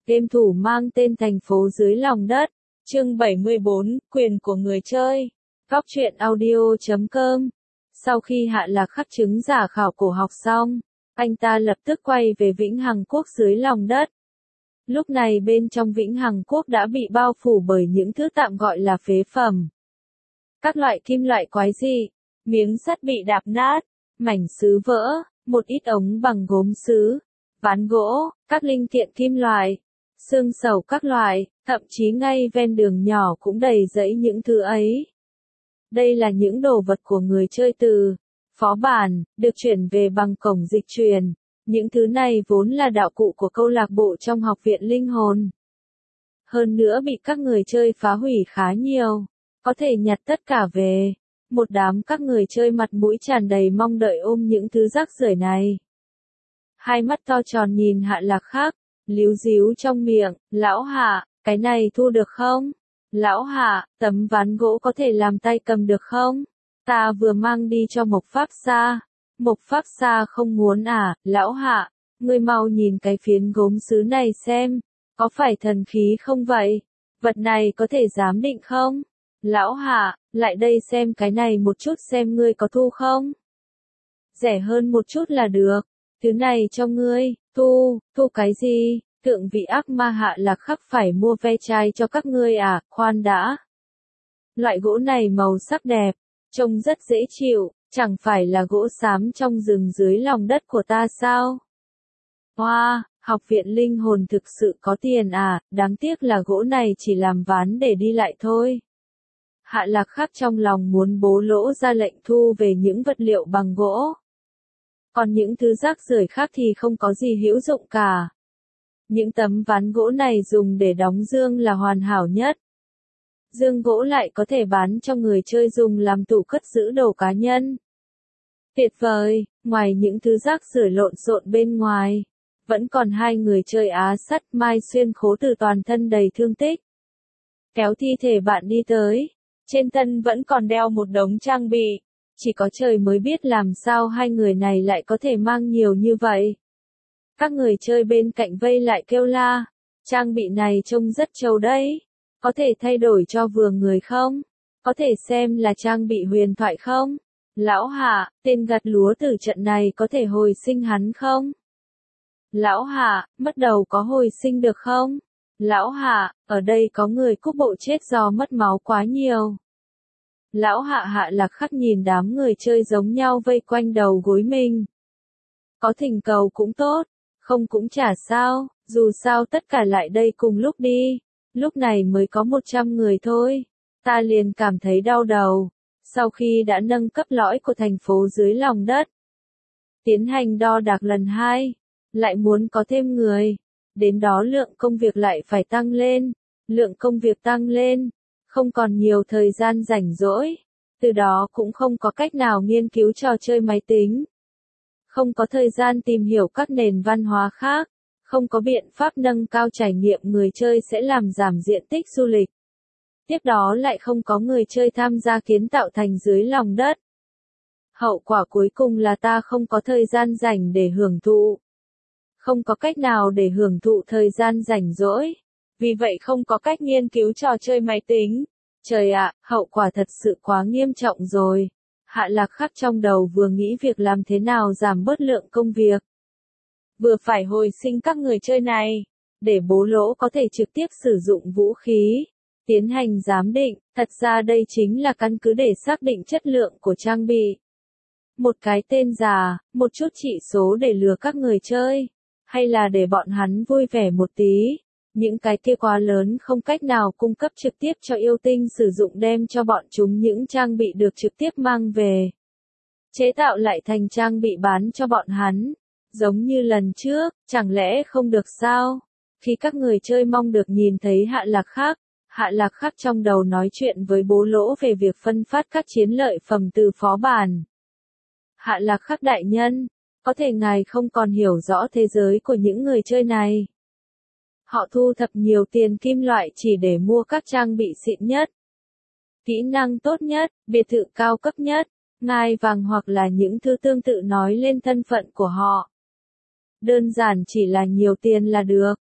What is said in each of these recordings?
Game thủ mang tên Thành phố dưới lòng đất. Chương 74, quyền của người chơi. Góc truyện audio.com. Sau khi Hạ Lạc Khắc chứng giả khảo cổ học xong, anh ta lập tức quay về Vĩnh Hằng Quốc dưới lòng đất. Lúc này bên trong Vĩnh Hằng Quốc đã bị bao phủ bởi những thứ tạm gọi là phế phẩm. Các loại kim loại quái dị, miếng sắt bị đạp nát, mảnh sứ vỡ, một ít ống bằng gốm sứ, ván gỗ, các linh kiện kim loại, xương sầu các loại, thậm chí ngay ven đường nhỏ cũng đầy rẫy những thứ ấy. Đây là những đồ vật của người chơi từ phó bản, được chuyển về bằng cổng dịch truyền. Những thứ này vốn là đạo cụ của câu lạc bộ trong học viện linh hồn. Hơn nữa bị các người chơi phá hủy khá nhiều. Có thể nhặt tất cả về. Một đám các người chơi mặt mũi tràn đầy mong đợi ôm những thứ rác rưởi này. Hai mắt to tròn nhìn Hạ Lạc Khắc, líu díu trong miệng, lão Hạ, cái này thu được không? Lão Hạ, tấm ván gỗ có thể làm tay cầm được không? Ta vừa mang đi cho Mộc Pháp Sa. Mộc Pháp Sa không muốn à, lão Hạ, ngươi mau nhìn cái phiến gốm sứ này xem, có phải thần khí không vậy? Vật này có thể giám định không? Lão Hạ, lại đây xem cái này một chút xem ngươi có thu không? Rẻ hơn một chút là được, thứ này cho ngươi, thu cái gì? Thượng vị ác ma Hạ Lạc Khắc phải mua ve chai cho các ngươi à, khoan đã. Loại gỗ này màu sắc đẹp, trông rất dễ chịu, chẳng phải là gỗ xám trong rừng dưới lòng đất của ta sao? Wow, học viện linh hồn thực sự có tiền à, đáng tiếc là gỗ này chỉ làm ván để đi lại thôi. Hạ Lạc Khắc trong lòng muốn bố lỗ ra lệnh thu về những vật liệu bằng gỗ. Còn những thứ rác rưởi khác thì không có gì hữu dụng cả. Những tấm ván gỗ này dùng để đóng dương là hoàn hảo nhất. Dương gỗ lại có thể bán cho người chơi dùng làm tủ cất giữ đồ cá nhân. Tuyệt vời, ngoài những thứ rác rưởi lộn xộn bên ngoài, vẫn còn hai người chơi Á Sắt Mai Xuyên khố từ toàn thân đầy thương tích. Kéo thi thể bạn đi tới, trên thân vẫn còn đeo một đống trang bị, chỉ có trời mới biết làm sao hai người này lại có thể mang nhiều như vậy. Các người chơi bên cạnh vây lại kêu la, trang bị này trông rất trâu đấy, có thể thay đổi cho vừa người không? Có thể xem là trang bị huyền thoại không? Lão Hạ, tên gặt lúa từ trận này có thể hồi sinh hắn không? Lão Hạ, mất đầu có hồi sinh được không? Lão Hạ, ở đây có người cúc bộ chết do mất máu quá nhiều. Lão Hạ Hạ Lạc Khắc nhìn đám người chơi giống nhau vây quanh đầu gối mình. Có thỉnh cầu cũng tốt, không cũng chả sao, dù sao tất cả lại đây cùng lúc đi. Lúc này mới có 100 người thôi. Ta liền cảm thấy đau đầu. Sau khi đã nâng cấp lõi của thành phố dưới lòng đất, tiến hành đo đạc lần 2, lại muốn có thêm người. Đến đó lượng công việc lại phải tăng lên. Lượng công việc tăng lên, không còn nhiều thời gian rảnh rỗi. Từ đó cũng không có cách nào nghiên cứu trò chơi máy tính. Không có thời gian tìm hiểu các nền văn hóa khác. Không có biện pháp nâng cao trải nghiệm người chơi sẽ làm giảm diện tích du lịch. Tiếp đó lại không có người chơi tham gia kiến tạo thành dưới lòng đất. Hậu quả cuối cùng là ta không có thời gian rảnh để hưởng thụ. Không có cách nào để hưởng thụ thời gian rảnh rỗi. Vì vậy không có cách nghiên cứu trò chơi máy tính. Trời ạ, hậu quả thật sự quá nghiêm trọng rồi. Hạ Lạc Khắc trong đầu vừa nghĩ việc làm thế nào giảm bớt lượng công việc. Vừa phải hồi sinh các người chơi này, để bố lỗ có thể trực tiếp sử dụng vũ khí, tiến hành giám định, thật ra đây chính là căn cứ để xác định chất lượng của trang bị. Một cái tên giả, một chút chỉ số để lừa các người chơi, hay là để bọn hắn vui vẻ một tí, những cái kia quá lớn không cách nào cung cấp trực tiếp cho yêu tinh sử dụng đem cho bọn chúng những trang bị được trực tiếp mang về. Chế tạo lại thành trang bị bán cho bọn hắn. Giống như lần trước, chẳng lẽ không được sao? Khi các người chơi mong được nhìn thấy Hạ Lạc Khắc trong đầu nói chuyện với bố lỗ về việc phân phát các chiến lợi phẩm từ phó bản. Hạ Lạc Khắc đại nhân, có thể ngài không còn hiểu rõ thế giới của những người chơi này. Họ thu thập nhiều tiền kim loại chỉ để mua các trang bị xịn nhất, kỹ năng tốt nhất, biệt thự cao cấp nhất, ngai vàng hoặc là những thứ tương tự nói lên thân phận của họ. Đơn giản chỉ là nhiều tiền là được.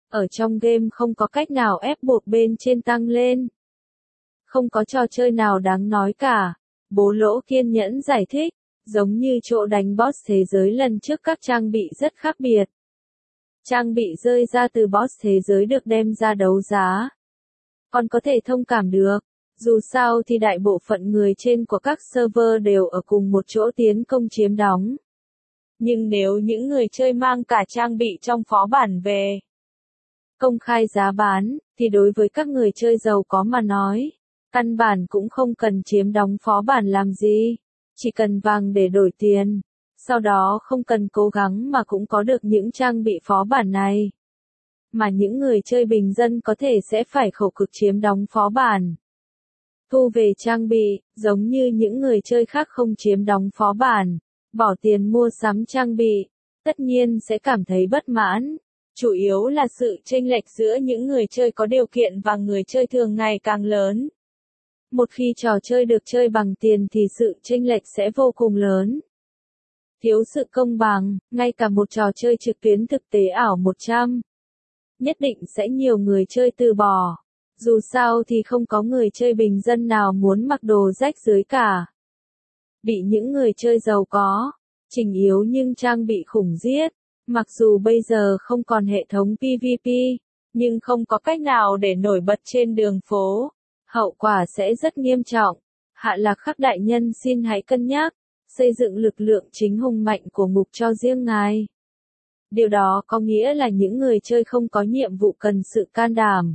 Ở trong game không có cách nào ép buộc bên trên tăng lên. Không có trò chơi nào đáng nói cả. Bố Lỗ kiên nhẫn giải thích, giống như chỗ đánh boss thế giới lần trước các trang bị rất khác biệt. Trang bị rơi ra từ boss thế giới được đem ra đấu giá. Còn có thể thông cảm được, dù sao thì đại bộ phận người trên của các server đều ở cùng một chỗ tiến công chiếm đóng. Nhưng nếu những người chơi mang cả trang bị trong phó bản về, công khai giá bán, thì đối với các người chơi giàu có mà nói, căn bản cũng không cần chiếm đóng phó bản làm gì, chỉ cần vàng để đổi tiền, sau đó không cần cố gắng mà cũng có được những trang bị phó bản này. Mà những người chơi bình dân có thể sẽ phải khổ cực chiếm đóng phó bản. Thu về trang bị, giống như những người chơi khác không chiếm đóng phó bản, bỏ tiền mua sắm trang bị, tất nhiên sẽ cảm thấy bất mãn. Chủ yếu là sự chênh lệch giữa những người chơi có điều kiện và người chơi thường ngày càng lớn. Một khi trò chơi được chơi bằng tiền thì sự chênh lệch sẽ vô cùng lớn. Thiếu sự công bằng, ngay cả một trò chơi trực tuyến thực tế ảo 100. Nhất định sẽ nhiều người chơi từ bỏ. Dù sao thì không có người chơi bình dân nào muốn mặc đồ rách rưới cả. Bị những người chơi giàu có, trình yếu nhưng trang bị khủng giết. Mặc dù bây giờ không còn hệ thống PvP, nhưng không có cách nào để nổi bật trên đường phố. Hậu quả sẽ rất nghiêm trọng. Hạ Lạc Khắc đại nhân xin hãy cân nhắc, xây dựng lực lượng chính hùng mạnh của ngục cho riêng ngài. Điều đó có nghĩa là những người chơi không có nhiệm vụ cần sự can đảm.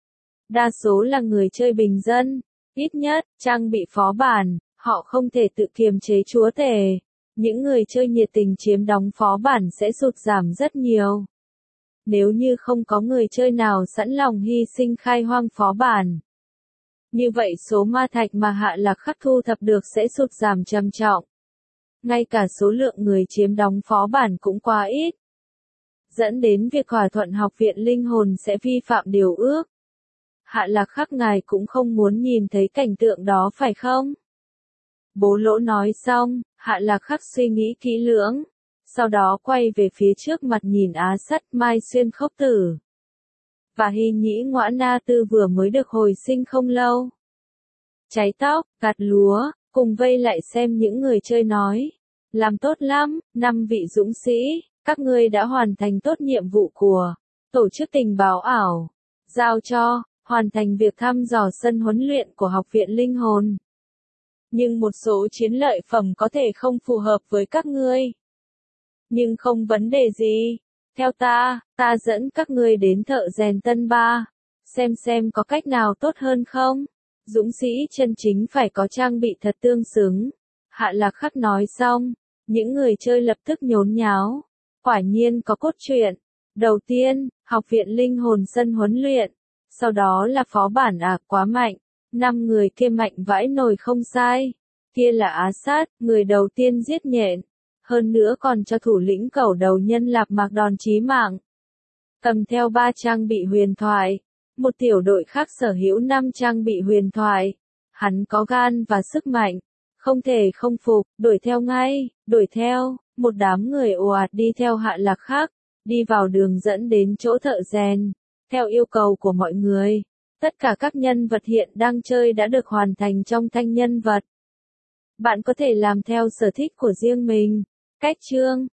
Đa số là người chơi bình dân, ít nhất, trang bị phó bản, họ không thể tự kiềm chế chúa tể. Những người chơi nhiệt tình chiếm đóng phó bản sẽ sụt giảm rất nhiều. Nếu như không có người chơi nào sẵn lòng hy sinh khai hoang phó bản, như vậy số ma thạch mà Hạ Lạc Khắc thu thập được sẽ sụt giảm trầm trọng. Ngay cả số lượng người chiếm đóng phó bản cũng quá ít, dẫn đến việc thỏa thuận học viện linh hồn sẽ vi phạm điều ước. Hạ Lạc Khắc ngài cũng không muốn nhìn thấy cảnh tượng đó phải không? Bố Lỗ nói xong, Hạ Lạc Khắc suy nghĩ kỹ lưỡng, sau đó quay về phía trước mặt nhìn Á Sắt Mai Xuyên Khốc Tử. Và Hy Nhĩ Ngõa Na Tư vừa mới được hồi sinh không lâu. Cháy tóc, gặt lúa, cùng vây lại xem những người chơi nói. Làm tốt lắm, 5 vị dũng sĩ, các ngươi đã hoàn thành tốt nhiệm vụ của tổ chức tình báo ảo. Giao cho, hoàn thành việc thăm dò sân huấn luyện của học viện linh hồn. Nhưng một số chiến lợi phẩm có thể không phù hợp với các ngươi. Nhưng không vấn đề gì. Theo ta dẫn các ngươi đến thợ rèn Tân Ba. Xem có cách nào tốt hơn không? Dũng sĩ chân chính phải có trang bị thật tương xứng. Hạ Lạc Khắc nói xong, những người chơi lập tức nhốn nháo. Quả nhiên có cốt truyện. Đầu tiên, học viện linh hồn sân huấn luyện. Sau đó là phó bản quá mạnh. 5 người kia mạnh vãi nồi không sai. Kia là Á Sát, người đầu tiên giết nhện. Hơn nữa còn cho thủ lĩnh cẩu đầu nhân Lạp Mạc đòn chí mạng. Cầm theo 3 trang bị huyền thoại. Một tiểu đội khác sở hữu 5 trang bị huyền thoại. Hắn có gan và sức mạnh. Không thể không phục, đuổi theo ngay, đuổi theo. Một đám người ồ ạt đi theo Hạ Lạc Khắc. Đi vào đường dẫn đến chỗ thợ rèn. Theo yêu cầu của mọi người, tất cả các nhân vật hiện đang chơi đã được hoàn thành trong thanh nhân vật. Bạn có thể làm theo sở thích của riêng mình. Cách chương